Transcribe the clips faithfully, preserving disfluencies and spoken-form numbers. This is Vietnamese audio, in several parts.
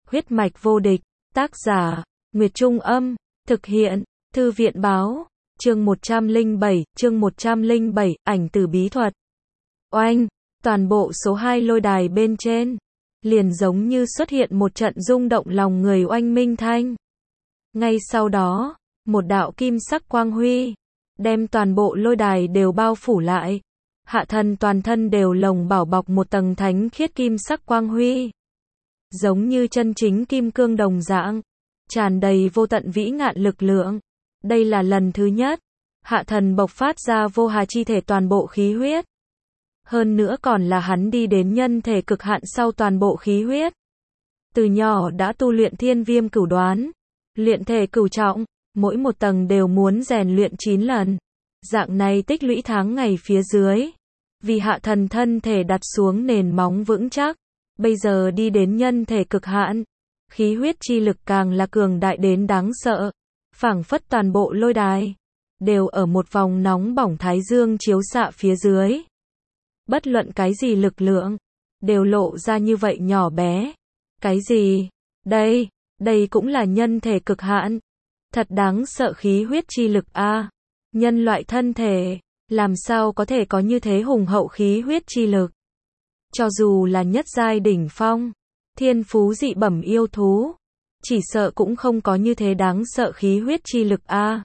Huyết mạch vô địch, tác giả, Nguyệt Trung Âm, thực hiện, Thư viện Báo, chương một trăm lẻ bảy, chương một trăm lẻ bảy, ảnh tử bí thuật. Oanh, toàn bộ số hai lôi đài bên trên, liền giống như xuất hiện một trận rung động lòng người oanh minh thanh. Ngay sau đó, một đạo kim sắc quang huy, đem toàn bộ lôi đài đều bao phủ lại. Hạ thần toàn thân đều lồng bảo bọc một tầng thánh khiết kim sắc quang huy. Giống như chân chính kim cương đồng dạng, tràn đầy vô tận vĩ ngạn lực lượng. Đây là lần thứ nhất, hạ thần bộc phát ra vô hà chi thể toàn bộ khí huyết. Hơn nữa còn là hắn đi đến nhân thể cực hạn sau toàn bộ khí huyết. Từ nhỏ đã tu luyện thiên viêm cửu đoán, luyện thể cửu trọng, mỗi một tầng đều muốn rèn luyện chín lần. Dạng này tích lũy tháng ngày phía dưới, vì hạ thần thân thể đặt xuống nền móng vững chắc, bây giờ đi đến nhân thể cực hạn, khí huyết chi lực càng là cường đại đến đáng sợ, phảng phất toàn bộ lôi đài đều ở một vòng nóng bỏng thái dương chiếu xạ phía dưới. Bất luận cái gì lực lượng đều lộ ra như vậy nhỏ bé. Cái gì? Đây, đây cũng là nhân thể cực hạn. Thật đáng sợ khí huyết chi lực a. À, nhân loại thân thể làm sao có thể có như thế hùng hậu khí huyết chi lực? Cho dù là nhất giai đỉnh phong, thiên phú dị bẩm yêu thú, chỉ sợ cũng không có như thế đáng sợ khí huyết chi lực a. À,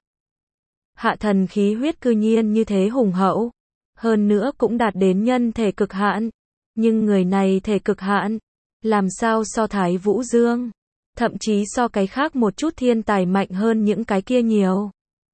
hạ thần khí huyết cư nhiên như thế hùng hậu, hơn nữa cũng đạt đến nhân thể cực hạn, nhưng người này thể cực hạn, làm sao so Thái Vũ Dương, thậm chí so cái khác một chút thiên tài mạnh hơn những cái kia nhiều.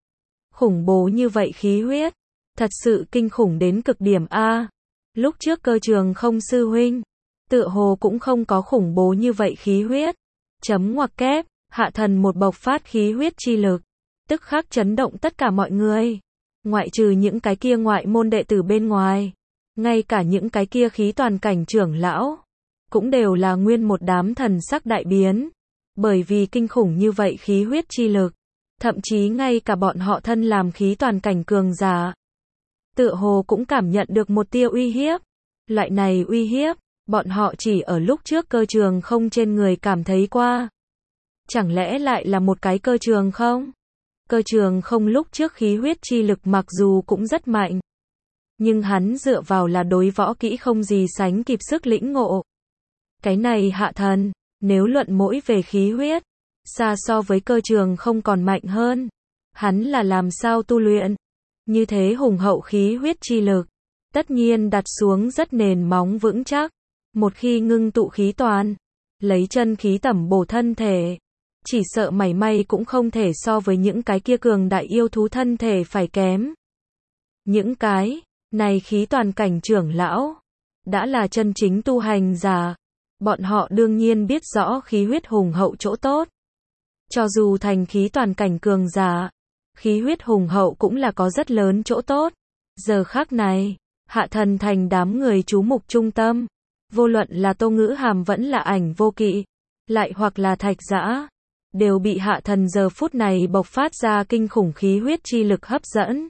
Khủng bố như vậy khí huyết, thật sự kinh khủng đến cực điểm a. Lúc trước Cơ Trường Không sư huynh, tựa hồ cũng không có khủng bố như vậy khí huyết. Chấm ngoặc kép, hạ thần một bộc phát khí huyết chi lực, tức khắc chấn động tất cả mọi người. Ngoại trừ những cái kia ngoại môn đệ tử bên ngoài, ngay cả những cái kia khí toàn cảnh trưởng lão, cũng đều là nguyên một đám thần sắc đại biến. Bởi vì kinh khủng như vậy khí huyết chi lực, thậm chí ngay cả bọn họ thân làm khí toàn cảnh cường giả, tựa hồ cũng cảm nhận được một tia uy hiếp. Loại này uy hiếp, bọn họ chỉ ở lúc trước Cơ Trường Không trên người cảm thấy qua. Chẳng lẽ lại là một cái Cơ Trường Không? Cơ Trường Không lúc trước khí huyết chi lực mặc dù cũng rất mạnh, nhưng hắn dựa vào là đối võ kỹ không gì sánh kịp sức lĩnh ngộ. Cái này hạ thần, nếu luận mỗi về khí huyết, xa so với Cơ Trường Không còn mạnh hơn. Hắn là làm sao tu luyện như thế hùng hậu khí huyết chi lực, tất nhiên đặt xuống rất nền móng vững chắc. Một khi ngưng tụ khí toàn, lấy chân khí tẩm bổ thân thể, chỉ sợ mảy may cũng không thể so với những cái kia cường đại yêu thú thân thể phải kém. Những cái này khí toàn cảnh trưởng lão đã là chân chính tu hành giả, bọn họ đương nhiên biết rõ khí huyết hùng hậu chỗ tốt. Cho dù thành khí toàn cảnh cường giả, khí huyết hùng hậu cũng là có rất lớn chỗ tốt. Giờ khắc này, hạ thần thành đám người chú mục trung tâm, vô luận là Tô Ngữ Hàm vẫn là Ảnh Vô Kỵ, lại hoặc là Thạch Dã, đều bị hạ thần giờ phút này bộc phát ra kinh khủng khí huyết chi lực hấp dẫn.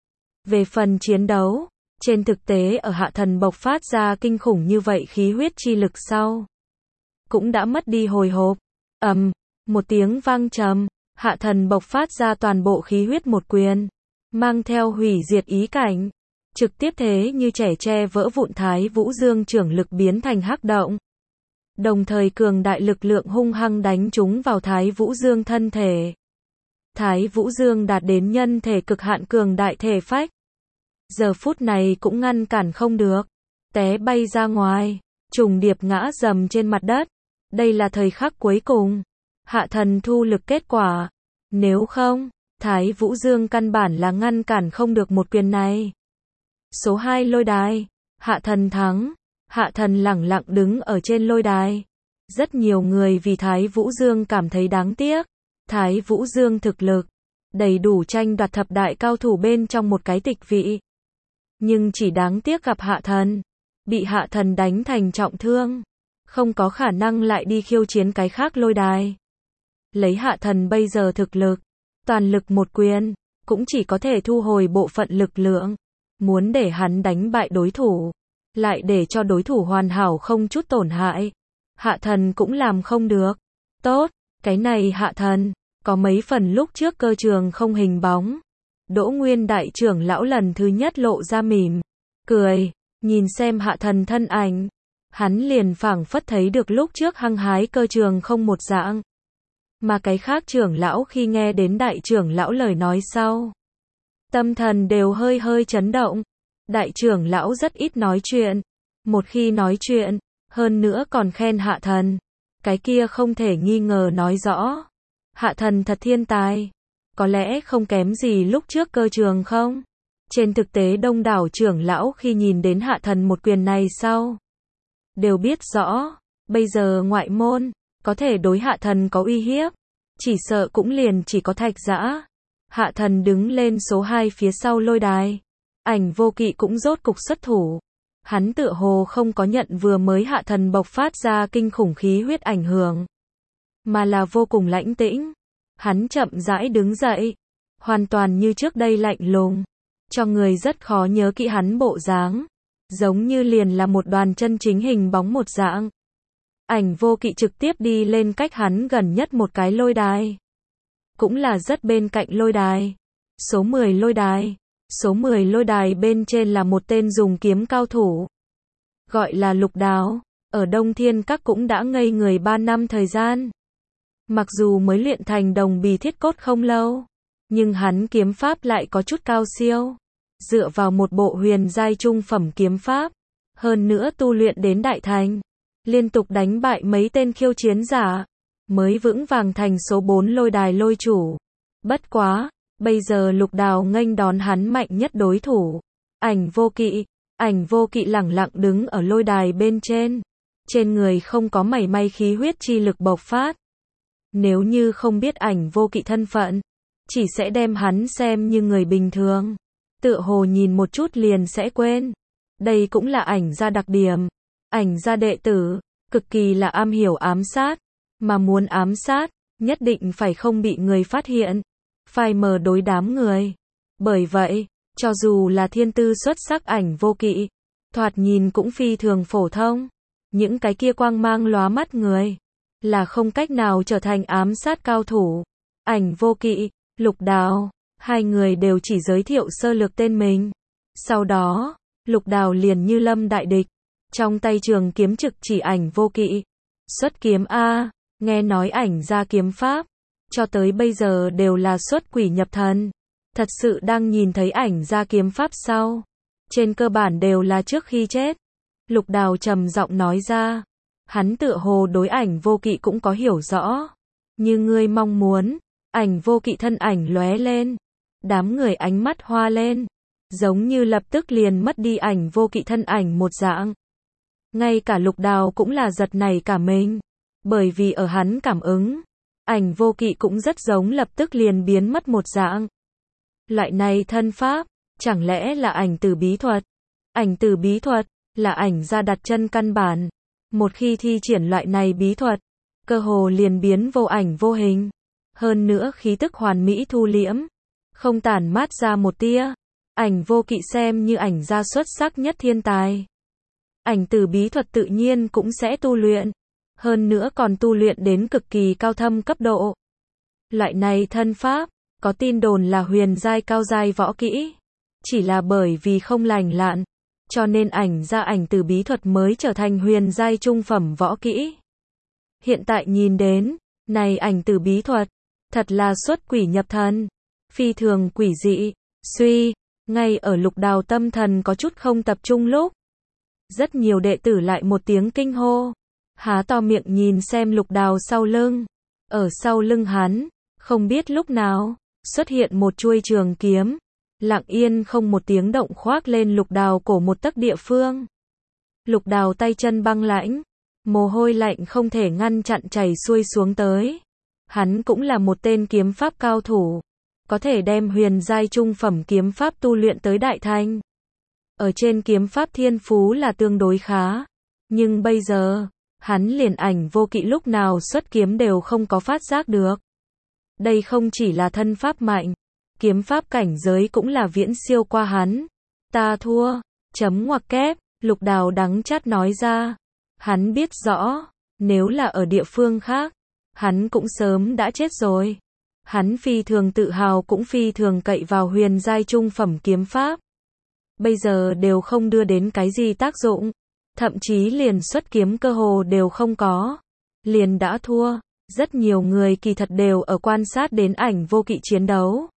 Về phần chiến đấu, trên thực tế ở hạ thần bộc phát ra kinh khủng như vậy khí huyết chi lực sau, cũng đã mất đi hồi hộp. Ầm, một tiếng vang trầm, hạ thần bộc phát ra toàn bộ khí huyết một quyền, mang theo hủy diệt ý cảnh, trực tiếp thế như trẻ tre vỡ vụn Thái Vũ Dương trưởng lực biến thành hắc động. Đồng thời cường đại lực lượng hung hăng đánh trúng vào Thái Vũ Dương thân thể. Thái Vũ Dương đạt đến nhân thể cực hạn cường đại thể phách, giờ phút này cũng ngăn cản không được, té bay ra ngoài, trùng điệp ngã dầm trên mặt đất. Đây là thời khắc cuối cùng, hạ thần thu lực kết quả. Nếu không, Thái Vũ Dương căn bản là ngăn cản không được một quyền này. Số hai lôi đài, hạ thần thắng. Hạ thần lẳng lặng đứng ở trên lôi đài. Rất nhiều người vì Thái Vũ Dương cảm thấy đáng tiếc. Thái Vũ Dương thực lực đầy đủ tranh đoạt thập đại cao thủ bên trong một cái tịch vị. Nhưng chỉ đáng tiếc gặp hạ thần, bị hạ thần đánh thành trọng thương, không có khả năng lại đi khiêu chiến cái khác lôi đài. Lấy hạ thần bây giờ thực lực, toàn lực một quyền, cũng chỉ có thể thu hồi bộ phận lực lượng. Muốn để hắn đánh bại đối thủ, lại để cho đối thủ hoàn hảo không chút tổn hại, hạ thần cũng làm không được. Tốt, cái này Hạ Thần, có mấy phần lúc trước cơ trường không hình bóng. Đỗ Nguyên đại trưởng lão lần thứ nhất lộ ra mỉm, cười, nhìn xem Hạ Thần thân ảnh. Hắn liền phảng phất thấy được lúc trước hăng hái cơ trường không một dạng. Mà cái khác trưởng lão khi nghe đến đại trưởng lão lời nói sau, tâm thần đều hơi hơi chấn động. Đại trưởng lão rất ít nói chuyện, một khi nói chuyện, hơn nữa còn khen Hạ Thần, cái kia không thể nghi ngờ nói rõ. Hạ Thần thật thiên tài, có lẽ không kém gì lúc trước cơ trường không. Trên thực tế đông đảo trưởng lão khi nhìn đến Hạ Thần một quyền này sau, đều biết rõ, bây giờ ngoại môn, có thể đối Hạ Thần có uy hiếp, chỉ sợ cũng liền chỉ có Thạch Dã. Hạ Thần đứng lên số hai phía sau lôi đài. Ảnh Vô Kỵ cũng rốt cục xuất thủ. Hắn tựa hồ không có nhận vừa mới Hạ Thần bộc phát ra kinh khủng khí huyết ảnh hưởng, mà là vô cùng lãnh tĩnh. Hắn chậm rãi đứng dậy, hoàn toàn như trước đây lạnh lùng, cho người rất khó nhớ kỹ hắn bộ dáng, giống như liền là một đoàn chân chính hình bóng một dạng. Ảnh Vô Kỵ trực tiếp đi lên cách hắn gần nhất một cái lôi đài, cũng là rất bên cạnh lôi đài, số mười lôi đài. Số mười lôi đài bên trên là một tên dùng kiếm cao thủ, gọi là Lục Đào, ở Đông Thiên Các cũng đã ngây người ba năm thời gian. Mặc dù mới luyện thành đồng bì thiết cốt không lâu, nhưng hắn kiếm pháp lại có chút cao siêu, dựa vào một bộ huyền giai trung phẩm kiếm pháp, hơn nữa tu luyện đến đại thành, liên tục đánh bại mấy tên khiêu chiến giả, mới vững vàng thành số bốn lôi đài lôi chủ. Bất quá, bây giờ Lục Đào nghênh đón hắn mạnh nhất đối thủ, Ảnh Vô Kỵ. Ảnh Vô Kỵ lẳng lặng đứng ở lôi đài bên trên, trên người không có mảy may khí huyết chi lực bộc phát. Nếu như không biết Ảnh Vô Kỵ thân phận, chỉ sẽ đem hắn xem như người bình thường, tựa hồ nhìn một chút liền sẽ quên. Đây cũng là Ảnh gia đặc điểm. Ảnh gia đệ tử, cực kỳ là am hiểu ám sát, mà muốn ám sát, nhất định phải không bị người phát hiện, phai mờ đối đám người. Bởi vậy, cho dù là thiên tư xuất sắc Ảnh Vô Kỵ, thoạt nhìn cũng phi thường phổ thông, những cái kia quang mang lóa mắt người, là không cách nào trở thành ám sát cao thủ. Ảnh Vô Kỵ, Lục Đào, hai người đều chỉ giới thiệu sơ lược tên mình. Sau đó, Lục Đào liền như lâm đại địch, trong tay trường kiếm trực chỉ Ảnh Vô Kỵ. Xuất kiếm a, nghe nói Ảnh gia kiếm pháp, cho tới bây giờ đều là xuất quỷ nhập thần. Thật sự đang nhìn thấy Ảnh gia kiếm pháp sau, trên cơ bản đều là trước khi chết. Lục Đào trầm giọng nói ra, hắn tựa hồ đối Ảnh Vô Kỵ cũng có hiểu rõ. Như ngươi mong muốn. Ảnh Vô Kỵ thân ảnh lóe lên, đám người ánh mắt hoa lên, giống như lập tức liền mất đi Ảnh Vô Kỵ thân ảnh một dạng. Ngay cả Lục Đào cũng là giật nảy cả mình, bởi vì ở hắn cảm ứng, Ảnh Vô Kỵ cũng rất giống lập tức liền biến mất một dạng. Loại này thân pháp, chẳng lẽ là ảnh tử bí thuật? Ảnh tử bí thuật, là Ảnh gia đặt chân căn bản. Một khi thi triển loại này bí thuật, cơ hồ liền biến vô ảnh vô hình. Hơn nữa khí tức hoàn mỹ thu liễm, không tản mát ra một tia. Ảnh Vô Kỵ xem như Ảnh gia xuất sắc nhất thiên tài. Ảnh tử bí thuật tự nhiên cũng sẽ tu luyện, hơn nữa còn tu luyện đến cực kỳ cao thâm cấp độ. Loại này thân pháp, có tin đồn là huyền giai cao giai võ kỹ, chỉ là bởi vì không lành lặn, cho nên Ảnh gia ảnh tử bí thuật mới trở thành huyền giai trung phẩm võ kỹ. Hiện tại nhìn đến, này ảnh tử bí thuật, thật là xuất quỷ nhập thần, phi thường quỷ dị. Suy, ngay ở Lục Đào tâm thần có chút không tập trung lúc, rất nhiều đệ tử lại một tiếng kinh hô, há to miệng nhìn xem Lục Đào sau lưng. Ở sau lưng hắn, không biết lúc nào, xuất hiện một chuôi trường kiếm, lặng yên không một tiếng động khoác lên Lục Đào cổ một tấc địa phương. Lục Đào tay chân băng lãnh, mồ hôi lạnh không thể ngăn chặn chảy xuôi xuống tới. Hắn cũng là một tên kiếm pháp cao thủ, có thể đem huyền giai trung phẩm kiếm pháp tu luyện tới đại thành. Ở trên kiếm pháp thiên phú là tương đối khá, nhưng bây giờ, hắn liền Ảnh Vô Kỵ lúc nào xuất kiếm đều không có phát giác được. Đây không chỉ là thân pháp mạnh, kiếm pháp cảnh giới cũng là viễn siêu qua hắn. Ta thua, chấm ngoặc kép, Lục Đào đắng chát nói ra. Hắn biết rõ, nếu là ở địa phương khác, hắn cũng sớm đã chết rồi. Hắn phi thường tự hào cũng phi thường cậy vào huyền giai trung phẩm kiếm pháp. Bây giờ đều không đưa đến cái gì tác dụng. Thậm chí liền xuất kiếm cơ hồ đều không có. Liền đã thua. Rất nhiều người kỳ thật đều ở quan sát đến Ảnh Vô Kỵ chiến đấu.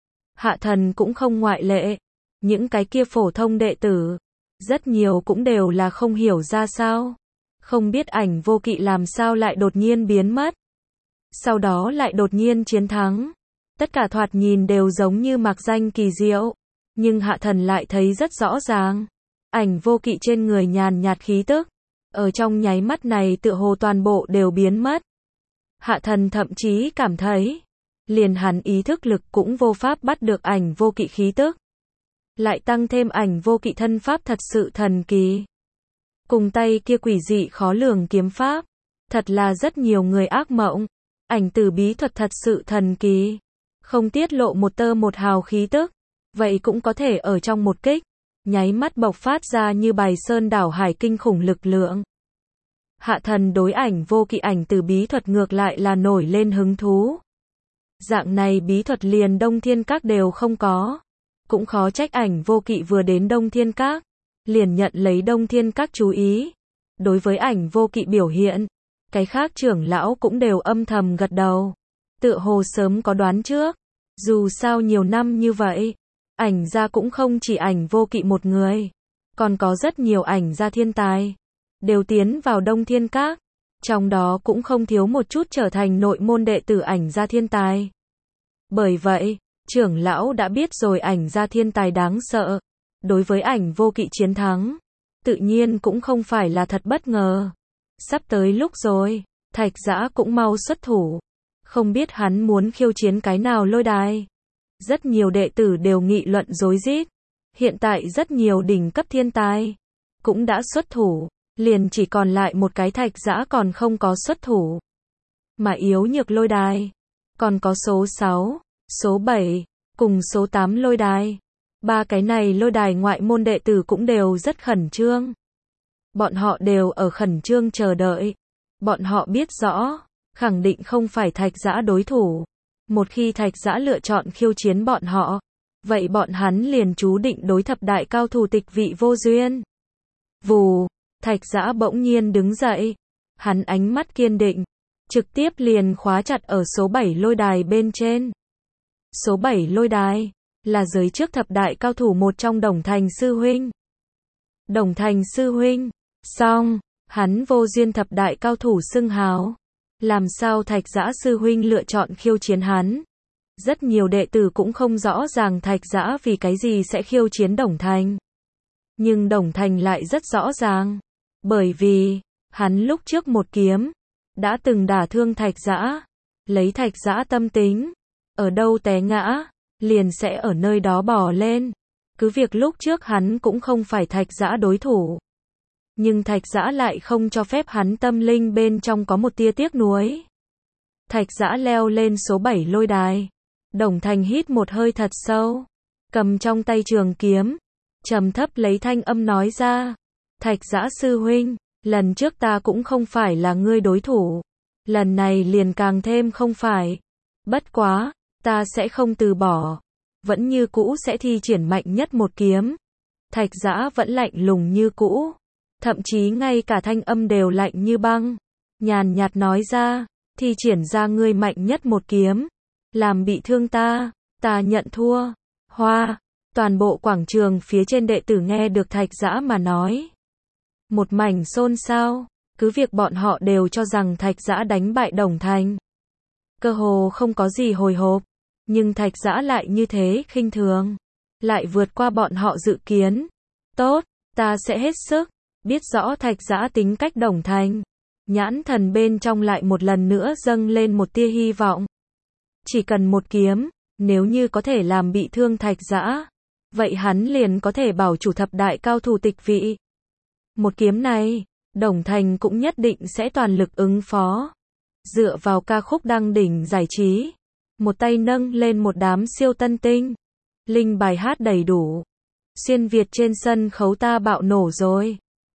Hạ Thần cũng không ngoại lệ. Những cái kia phổ thông đệ tử, rất nhiều cũng đều là không hiểu ra sao. Không biết Ảnh Vô Kỵ làm sao lại đột nhiên biến mất. Sau đó lại đột nhiên chiến thắng. Tất cả thoạt nhìn đều giống như mạc danh kỳ diệu. Nhưng Hạ Thần lại thấy rất rõ ràng. Ảnh Vô Kỵ trên người nhàn nhạt khí tức. Ở trong nháy mắt này tựa hồ toàn bộ đều biến mất. Hạ Thần thậm chí cảm thấy. Liền hắn ý thức lực cũng vô pháp bắt được Ảnh Vô Kỵ khí tức. Lại tăng thêm Ảnh Vô Kỵ thân pháp thật sự thần kỳ. Cùng tay kia quỷ dị khó lường kiếm pháp. Thật là rất nhiều người ác mộng. Ảnh tử bí thuật thật sự thần kỳ. Không tiết lộ một tơ một hào khí tức. Vậy cũng có thể ở trong một kích. Nháy mắt bộc phát ra như bài sơn đảo hải kinh khủng lực lượng. Hạ Thần đối Ảnh Vô Kỵ ảnh tử bí thuật ngược lại là nổi lên hứng thú. Dạng này bí thuật liền Đông Thiên Các đều không có. Cũng khó trách Ảnh Vô Kỵ vừa đến Đông Thiên Các. Liền nhận lấy Đông Thiên Các chú ý. Đối với Ảnh Vô Kỵ biểu hiện. Cái khác trưởng lão cũng đều âm thầm gật đầu. Tựa hồ sớm có đoán trước. Dù sao nhiều năm như vậy. Ảnh gia cũng không chỉ Ảnh Vô Kỵ một người. Còn có rất nhiều ảnh gia thiên tài. Đều tiến vào Đông Thiên Các. Trong đó cũng không thiếu một chút trở thành nội môn đệ tử ảnh gia thiên tài. Bởi vậy, trưởng lão đã biết rồi ảnh gia thiên tài đáng sợ. Đối với Ảnh Vô Kỵ chiến thắng. Tự nhiên cũng không phải là thật bất ngờ. Sắp tới lúc rồi. Thạch Giã cũng mau xuất thủ. Không biết hắn muốn khiêu chiến cái nào lôi đài. Rất nhiều đệ tử đều nghị luận rối rít. Hiện tại rất nhiều đỉnh cấp thiên tài cũng đã xuất thủ, liền chỉ còn lại một cái Thạch Giã còn không có xuất thủ. Mà yếu nhược lôi đài, còn có số sáu, số bảy, cùng số tám lôi đài. Ba cái này lôi đài ngoại môn đệ tử cũng đều rất khẩn trương. Bọn họ đều ở khẩn trương chờ đợi. Bọn họ biết rõ, khẳng định không phải Thạch Giã đối thủ. Một khi Thạch Giã lựa chọn khiêu chiến bọn họ, vậy bọn hắn liền chú định đối thập đại cao thủ tịch vị vô duyên. Vù, Thạch Giã bỗng nhiên đứng dậy. Hắn ánh mắt kiên định, trực tiếp liền khóa chặt ở số bảy lôi đài bên trên. Số bảy lôi đài, là giới trước thập đại cao thủ một trong Đồng Thành Sư Huynh. Đồng Thành Sư Huynh, xong, hắn vô duyên thập đại cao thủ xưng hào. Làm sao Thạch Giã Sư Huynh lựa chọn khiêu chiến hắn? Rất nhiều đệ tử cũng không rõ ràng Thạch Giã vì cái gì sẽ khiêu chiến Đồng Thành. Nhưng Đồng Thành lại rất rõ ràng. Bởi vì, hắn lúc trước một kiếm, đã từng đả thương Thạch Giã. Lấy Thạch Giã tâm tính, ở đâu té ngã, liền sẽ ở nơi đó bò lên. Cứ việc lúc trước hắn cũng không phải Thạch Giã đối thủ. Nhưng Thạch Giã lại không cho phép hắn tâm linh bên trong có một tia tiếc nuối. Thạch Giã leo lên số bảy lôi đài. Đồng Thành hít một hơi thật sâu. Cầm trong tay trường kiếm. Trầm thấp lấy thanh âm nói ra. Thạch Giã Sư Huynh, lần trước ta cũng không phải là ngươi đối thủ. Lần này liền càng thêm không phải. Bất quá, ta sẽ không từ bỏ. Vẫn như cũ sẽ thi triển mạnh nhất một kiếm. Thạch Giã vẫn lạnh lùng như cũ. Thậm chí ngay cả thanh âm đều lạnh như băng. Nhàn nhạt nói ra, thi triển ra ngươi mạnh nhất một kiếm. Làm bị thương ta, ta nhận thua. Hoa, toàn bộ quảng trường phía trên đệ tử nghe được Thạch Giã mà nói. Một mảnh xôn xao, cứ việc bọn họ đều cho rằng Thạch Giã đánh bại Đồng Thành. Cơ hồ không có gì hồi hộp, nhưng Thạch Giã lại như thế khinh thường. Lại vượt qua bọn họ dự kiến. Tốt, ta sẽ hết sức. Biết rõ Thạch Giã tính cách Đồng Thành. Nhãn thần bên trong lại một lần nữa dâng lên một tia hy vọng. Chỉ cần một kiếm, nếu như có thể làm bị thương Thạch Giã, vậy hắn liền có thể bảo chủ thập đại cao thủ tịch vị. Một kiếm này, Đồng Thành cũng nhất định sẽ toàn lực ứng phó. Dựa vào ca khúc đăng đỉnh giải trí, một tay nâng lên một đám siêu tân tinh. Linh bài hát đầy đủ. Xuyên Việt trên sân khấu ta bạo nổ rồi.